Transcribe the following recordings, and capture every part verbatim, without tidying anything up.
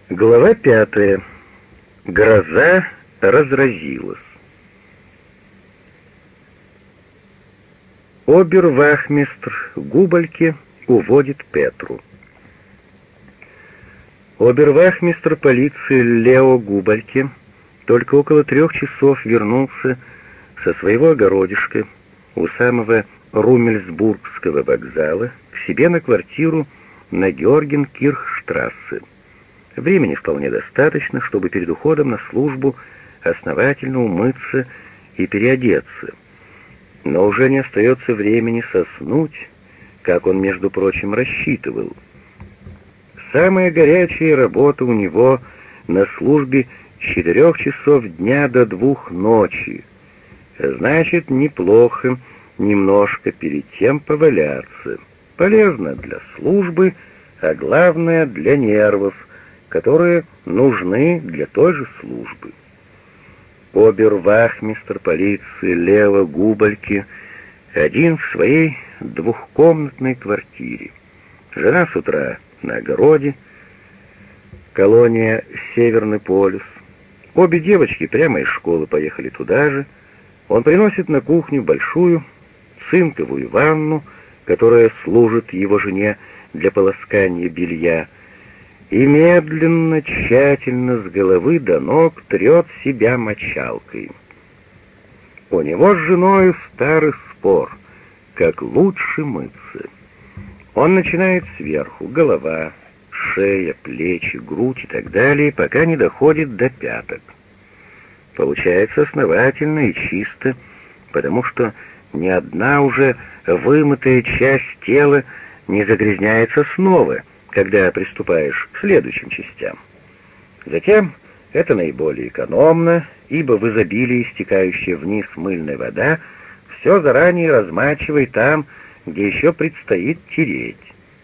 Глава пятая. Гроза разразилась. Обервахмистр Губальки уводит Петру. Обервахмистр полиции Лео Губальки только около трех часов вернулся со своего огородишка у самого Румельсбургского вокзала к себе на квартиру на Георгенкирхштрассе. Времени вполне достаточно, чтобы перед уходом на службу основательно умыться и переодеться. Но уже не остается времени соснуть, как он, между прочим, рассчитывал. Самая горячая работа у него на службе с четырех часов дня до двух ночи. Значит, неплохо немножко перед тем поваляться. Полезно для службы, а главное для нервов, которые нужны для той же службы. Обервахмистр полиции Лео Губальки один в своей двухкомнатной квартире. Жена с утра на огороде, колония Северный полюс. Обе девочки прямо из школы поехали туда же. Он приносит на кухню большую цинковую ванну, которая служит его жене для полоскания белья, и медленно, тщательно, с головы до ног трет себя мочалкой. У него с женой старый спор, как лучше мыться. Он начинает сверху: голова, шея, плечи, грудь и так далее, пока не доходит до пяток. Получается основательно и чисто, потому что ни одна уже вымытая часть тела не загрязняется снова, когда приступаешь к следующим частям. Затем это наиболее экономно, ибо в изобилии стекающая вниз мыльная вода все заранее размачивай там, где еще предстоит тереть.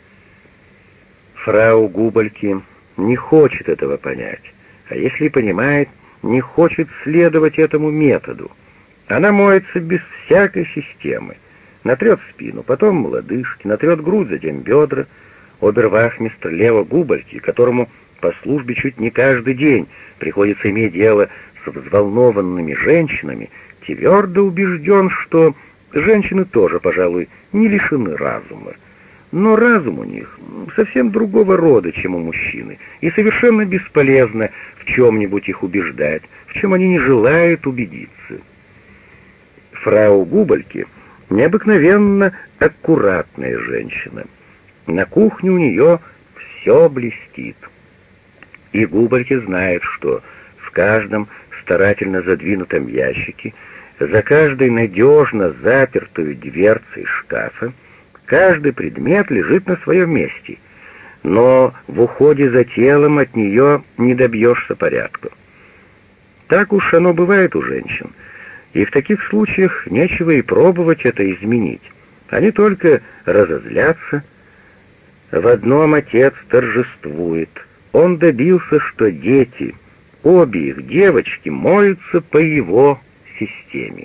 Фрау Губальки не хочет этого понять, а если и понимает, не хочет следовать этому методу. Она моется без всякой системы. Натрет спину, потом лодыжки, натрет грудь, затем бедра. Обервахмистр Лео Губальки, которому по службе чуть не каждый день приходится иметь дело с взволнованными женщинами, твердо убежден, что женщины тоже, пожалуй, не лишены разума. Но разум у них совсем другого рода, чем у мужчины, и совершенно бесполезно в чем-нибудь их убеждать, в чем они не желают убедиться. Фрау Губальки необыкновенно аккуратная женщина. На кухне у нее все блестит. И Губальки знает, что в каждом старательно задвинутом ящике, за каждой надежно запертой дверцей шкафа, каждый предмет лежит на своем месте, но в уходе за телом от нее не добьешься порядка. Так уж оно бывает у женщин, и в таких случаях нечего и пробовать это изменить. Они только разозлятся. В одном отец торжествует. Он добился, что дети, обе их девочки, моются по его системе.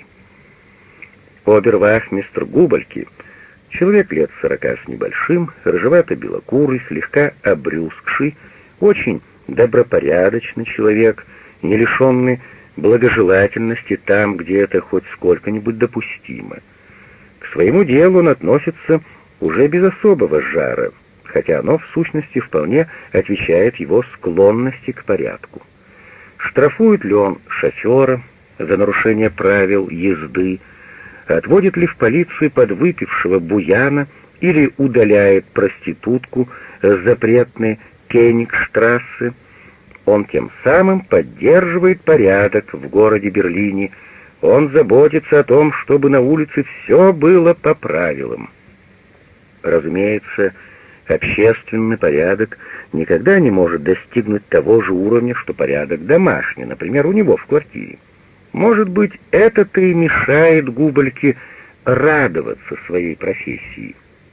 Обервахмистр Губальки, человек лет сорока с небольшим, рыжевато-белокурый, слегка обрюзгший, очень добропорядочный человек, не лишенный благожелательности там, где это хоть сколько-нибудь допустимо. К своему делу он относится уже без особого жара, хотя оно в сущности вполне отвечает его склонности к порядку. Штрафует ли он шофера за нарушение правил езды, отводит ли в полицию подвыпившего буяна или удаляет проститутку с запретной Кёнигштрассе, он тем самым поддерживает порядок в городе Берлине, он заботится о том, чтобы на улице все было по правилам. Разумеется, общественный порядок никогда не может достигнуть того же уровня, что порядок домашний, например, у него в квартире. Может быть, это-то и мешает Губальке радоваться своей профессии.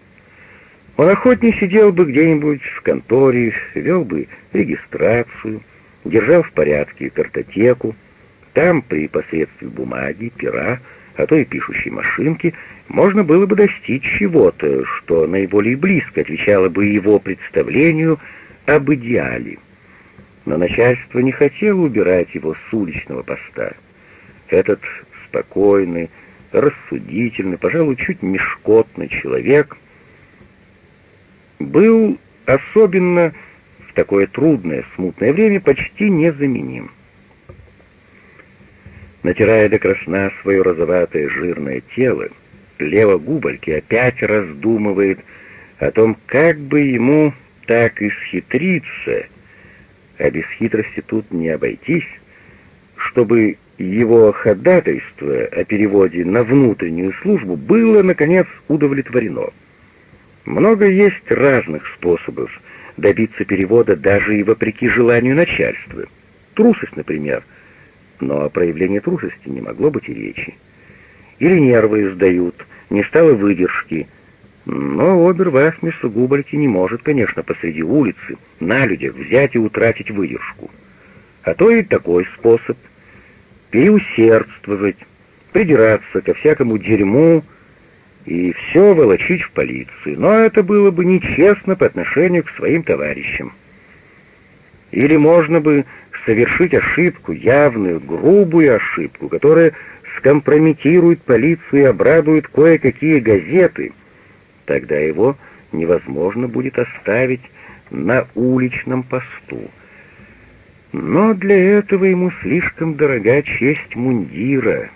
Он охотнее сидел бы где-нибудь в конторе, вел бы регистрацию, держал в порядке картотеку. Там при посредстве бумаги, пера, а то и пишущей машинки можно было бы достичь чего-то, что наиболее близко отвечало бы его представлению об идеале. но начальство не хотело убирать его с уличного поста. Этот спокойный, рассудительный, пожалуй, чуть мешкотный человек был особенно в такое трудное, смутное время почти незаменим. Натирая до красна свое розоватое жирное тело, Лео Губальки опять раздумывает о том, как бы ему так исхитриться, а без хитрости тут не обойтись, чтобы его ходатайство о переводе на внутреннюю службу было, наконец, удовлетворено. Много есть разных способов добиться перевода даже и вопреки желанию начальства. Трусость, например, но о проявлении трусости не могло быть и речи. Или нервы сдают, не стало выдержки. Но обервахмистр Губальки не может, конечно, посреди улицы, на людях взять и утратить выдержку. А то и такой способ — переусердствовать, придираться ко всякому дерьму и все волочить в полицию. Но это было бы нечестно по отношению к своим товарищам. Или можно бы совершить ошибку, явную, грубую ошибку, которая скомпрометирует полицию и обрадует кое-какие газеты. Тогда его невозможно будет оставить на уличном посту. Но для этого ему слишком дорога честь мундира.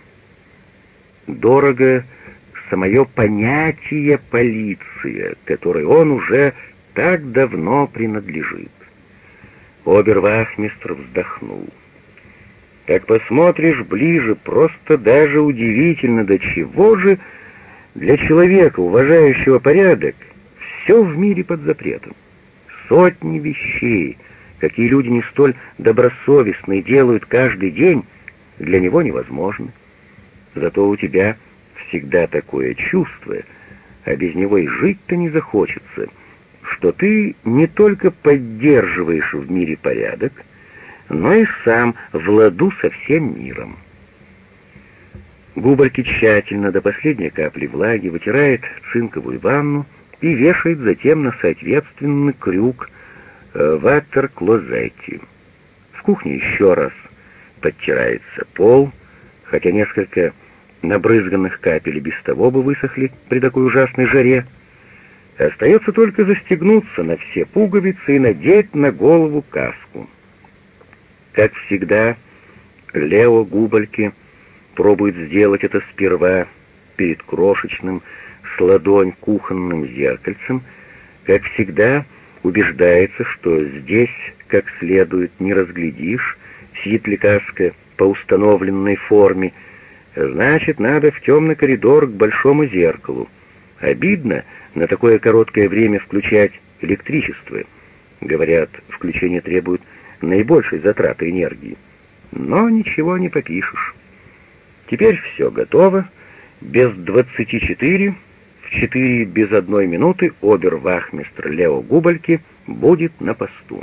Дорого самое понятие полиция, которой он уже так давно принадлежит. Обервахмистр вздохнул. Как посмотришь ближе, просто даже удивительно, до чего же для человека, уважающего порядок, все в мире под запретом. Сотни вещей, какие люди не столь добросовестные делают каждый день, для него невозможны. Зато у тебя всегда такое чувство, а без него и жить-то не захочется, что ты не только поддерживаешь в мире порядок, но и сам в ладу со всем миром. Губальки тщательно до последней капли влаги вытирает цинковую ванну и вешает затем на соответственный крюк в ватер-клозете. В кухне еще раз подтирается пол, хотя несколько набрызганных капель и без того бы высохли при такой ужасной жаре. Остается только застегнуться на все пуговицы и надеть на голову каску. Как всегда, Лео Губальки пробует сделать это сперва перед крошечным с ладонь кухонным зеркальцем, как всегда убеждается, что здесь как следует не разглядишь, сидит ли каска по установленной форме, значит, надо в темный коридор к большому зеркалу. Обидно на такое короткое время включать электричество. Говорят, включение требует наибольшей затраты энергии. Но ничего не попишешь. Теперь все готово. Без двадцати четыре, в четыре без одной минуты обервахмистр Лео Губальки будет на посту.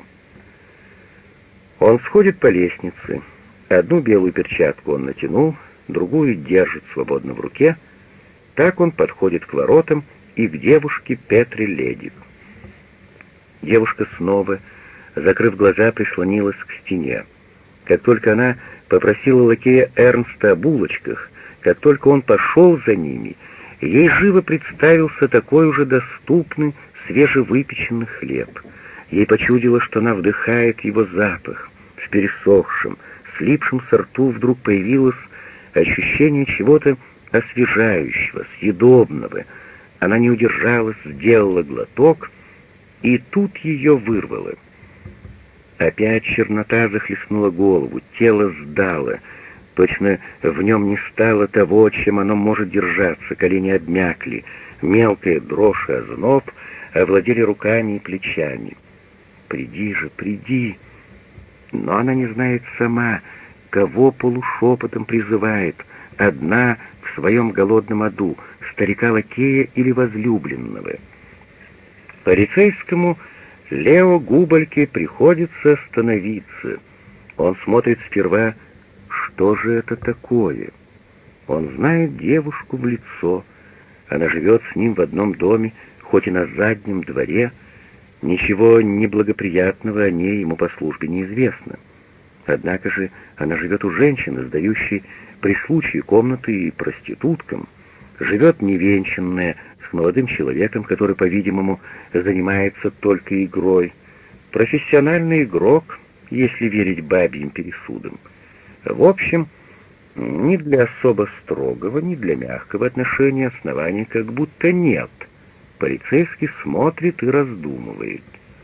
Он сходит по лестнице. Одну белую перчатку он натянул, другую держит свободно в руке. Так он подходит к воротам и к девушке Петре Ледик. Девушка снова, закрыв глаза, прислонилась к стене. Как только она попросила лакея Эрнста о булочках, как только он пошел за ними, ей живо представился такой уже доступный, свежевыпеченный хлеб. Ей почудилось, что она вдыхает его запах. В пересохшем, слипшемся рту вдруг появилось ощущение чего-то освежающего, съедобного. Она не удержалась, сделала глоток, и тут ее вырвало. Опять чернота захлестнула голову, тело сдало, точно в нем не стало того, чем оно может держаться, колени обмякли, мелкая дрожь и озноб овладели руками и плечами. «Приди же, приди!» Но она не знает сама, кого полушепотом призывает, одна в своем голодном аду, старика-лакея или возлюбленного. Полицейскому Лео Губальке приходится остановиться. Он смотрит сперва, что же это такое. Он знает девушку в лицо. Она живет с ним в одном доме, хоть и на заднем дворе. Ничего неблагоприятного о ней ему по службе неизвестно. Однако же она живет у женщины, сдающей при случае комнаты и проституткам, живет невенчанная, с молодым человеком, который, по-видимому, занимается только игрой. Профессиональный игрок, если верить бабьим пересудам. В общем, ни для особо строгого, ни для мягкого отношения оснований как будто нет. Полицейский смотрит и раздумывает.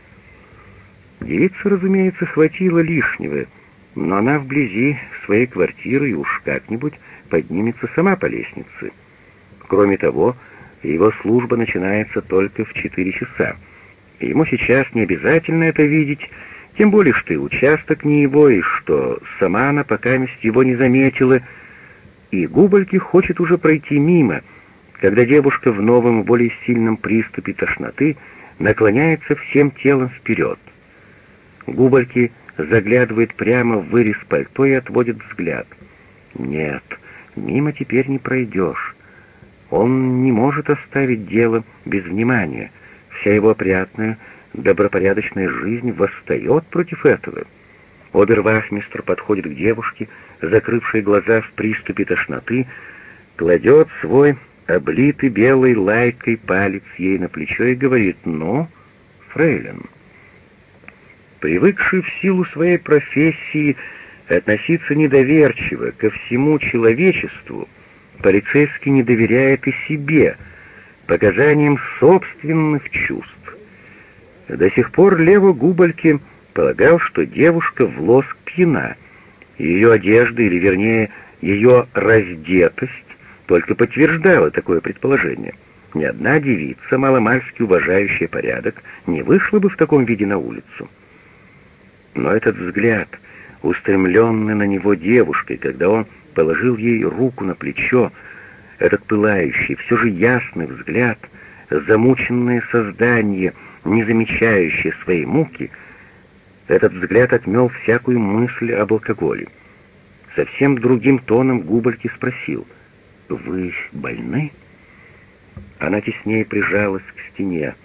Девице, разумеется, хватило лишнего, но она вблизи своей квартиры и уж как-нибудь поднимется сама по лестнице. Кроме того, его служба начинается только в четыре часа. Ему сейчас не обязательно это видеть, тем более, что и участок не его, и что сама она покаместь его не заметила, и Губальке хочет уже пройти мимо, когда девушка в новом, более сильном приступе тошноты наклоняется всем телом вперед. Губальке заглядывает прямо в вырез пальто и отводит взгляд. Нет, мимо теперь не пройдешь. Он не может оставить дело без внимания. Вся его опрятная, добропорядочная жизнь восстает против этого. Обервахмистр подходит к девушке, закрывшей глаза в приступе тошноты, кладет свой облитый белой лайкой палец ей на плечо и говорит: «Ну, фрейлин». Привыкший в силу своей профессии относиться недоверчиво ко всему человечеству, полицейский не доверяет и себе, показаниям собственных чувств. До сих пор Лево Губальке полагал, что девушка в лоск пьяна. Ее одежда, или вернее, ее раздетость, только подтверждала такое предположение. Ни одна девица, маломальски уважающая порядок, не вышла бы в таком виде на улицу. Но этот взгляд, устремленный на него девушкой, когда он положил ей руку на плечо, этот пылающий, все же ясный взгляд, замученное создание, не замечающее своей муки, этот взгляд отмел всякую мысль об алкоголе. Совсем другим тоном Губальке спросил: «Вы больны?» Она теснее прижалась к стене.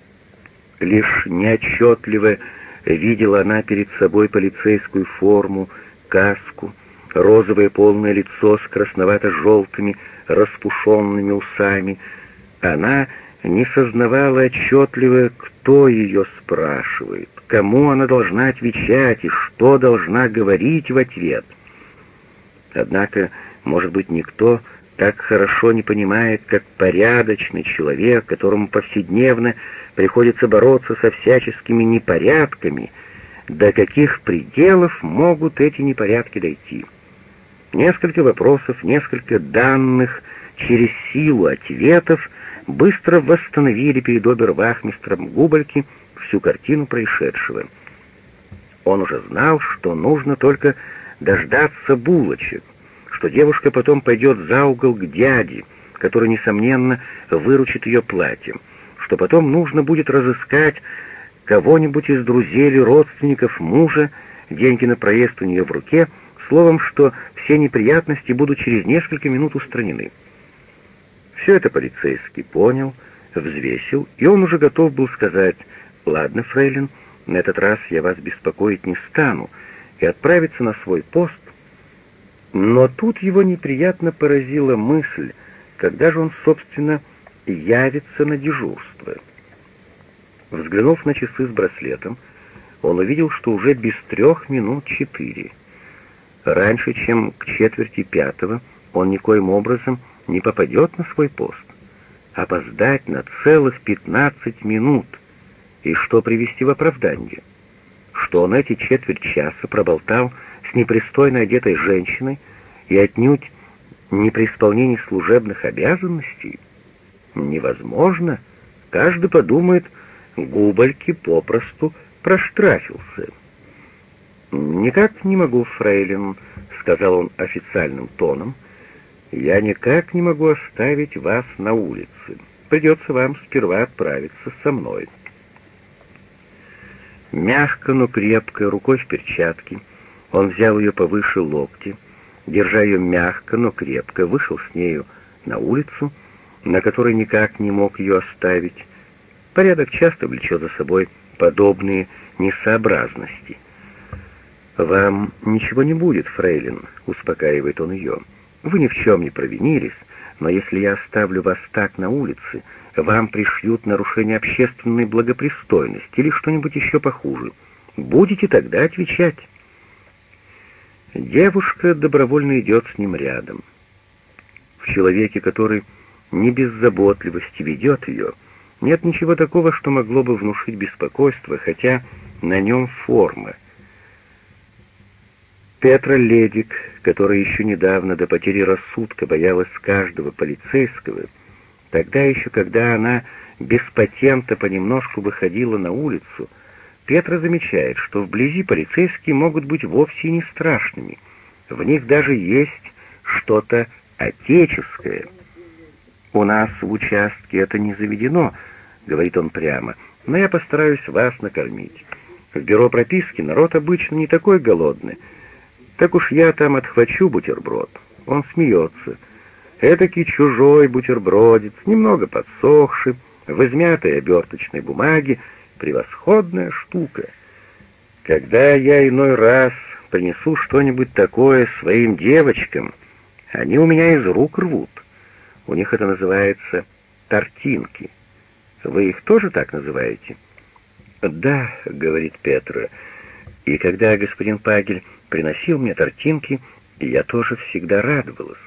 Лишь неотчетливо видела она перед собой полицейскую форму, каску, розовое полное лицо с красновато-желтыми распушенными усами. Она не сознавала отчетливо, кто ее спрашивает, кому она должна отвечать и что должна говорить в ответ. Однако, может быть, никто так хорошо не понимает, как порядочный человек, которому повседневно приходится бороться со всяческими непорядками, до каких пределов могут эти непорядки дойти. Несколько вопросов, несколько данных через силу ответов быстро восстановили перед обервахмистром Губальки всю картину происшедшего. Он уже знал, что нужно только дождаться булочек, что девушка потом пойдет за угол к дяде, который, несомненно, выручит ее платьем, что потом нужно будет разыскать кого-нибудь из друзей или родственников мужа, деньги на проезд у нее в руке, словом, что все неприятности будут через несколько минут устранены. Все это полицейский понял, взвесил, и он уже готов был сказать: «Ладно, фрейлин, на этот раз я вас беспокоить не стану», и отправиться на свой пост. Но тут его неприятно поразила мысль, когда же он, собственно, явится на дежурство. Взглянув на часы с браслетом, он увидел, что уже без трех минут четыре. Раньше, чем к четверти пятого, он никоим образом не попадет на свой пост. Опоздать на целых пятнадцать минут. И что привести в оправдание? Что он эти четверть часа проболтал с непристойно одетой женщиной и отнюдь не при исполнении служебных обязанностей? Невозможно. Каждый подумает, Губальке попросту проштрафился. «Никак не могу, фрейлин», — сказал он официальным тоном, — «я никак не могу оставить вас на улице. Придется вам сперва отправиться со мной». Мягко, но крепко, рукой в перчатке, он взял ее повыше локти, держа ее мягко, но крепко, вышел с нею на улицу, на которой никак не мог ее оставить. Порядок часто влечет за собой подобные несообразности. «Вам ничего не будет, фрейлин», — успокаивает он ее. «Вы ни в чем не провинились, но если я оставлю вас так на улице, вам пришьют нарушение общественной благопристойности или что-нибудь еще похуже. Будете тогда отвечать». Девушка добровольно идет с ним рядом. В человеке, который не без заботливости ведет ее, нет ничего такого, что могло бы внушить беспокойство, хотя на нем форма. Петра Ледик, которая еще недавно до потери рассудка боялась каждого полицейского, тогда еще, когда она без патента понемножку выходила на улицу, Петра замечает, что вблизи полицейские могут быть вовсе не страшными. В них даже есть что-то отеческое. «У нас в участке это не заведено», — говорит он прямо, — «но я постараюсь вас накормить. В бюро прописки народ обычно не такой голодный. Так уж я там отхвачу бутерброд». Он смеется. Этакий чужой бутербродец, немного подсохший, в измятой оберточной бумаге, превосходная штука. Когда я иной раз принесу что-нибудь такое своим девочкам, они у меня из рук рвут. У них это называется тортинки. Вы их тоже так называете? «Да», — говорит Петра, — «и когда господин Пагель приносил мне тортинки, я тоже всегда радовалась».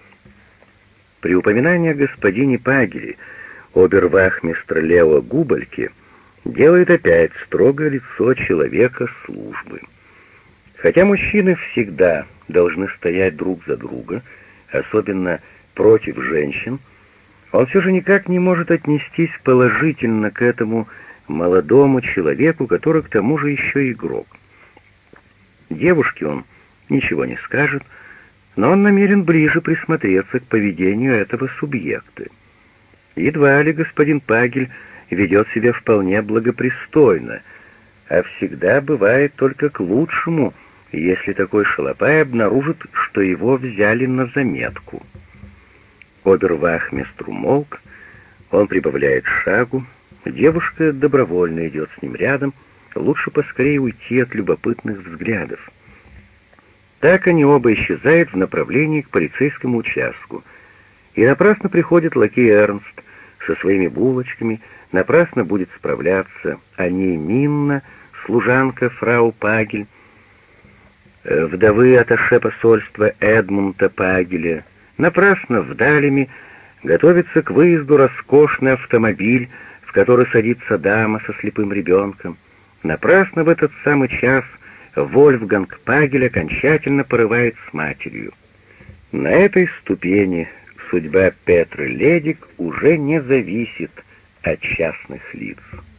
При упоминании о господине Пагеле обервахмистр Лео Губальке делает опять строгое лицо человека службы. Хотя мужчины всегда должны стоять друг за друга, особенно против женщин, он все же никак не может отнестись положительно к этому молодому человеку, который к тому же еще игрок. Девушке он ничего не скажет, но он намерен ближе присмотреться к поведению этого субъекта. Едва ли господин Пагель ведет себя вполне благопристойно, а всегда бывает только к лучшему, если такой шалопай обнаружит, что его взяли на заметку. Обервахмистр умолк, он прибавляет шагу, девушка добровольно идет с ним рядом, лучше поскорее уйти от любопытных взглядов. Так они оба исчезают в направлении к полицейскому участку, и напрасно приходит лакей Эрнст со своими булочками, напрасно будет справляться о ней Минна, служанка фрау Пагель, вдовы атташе посольства Эдмунда Пагеля. Напрасно вдалями готовится к выезду роскошный автомобиль, в который садится дама со слепым ребенком. Напрасно в этот самый час Вольфганг Пагель окончательно порывает с матерью. На этой ступени судьба Петры Ледик уже не зависит от частных лиц.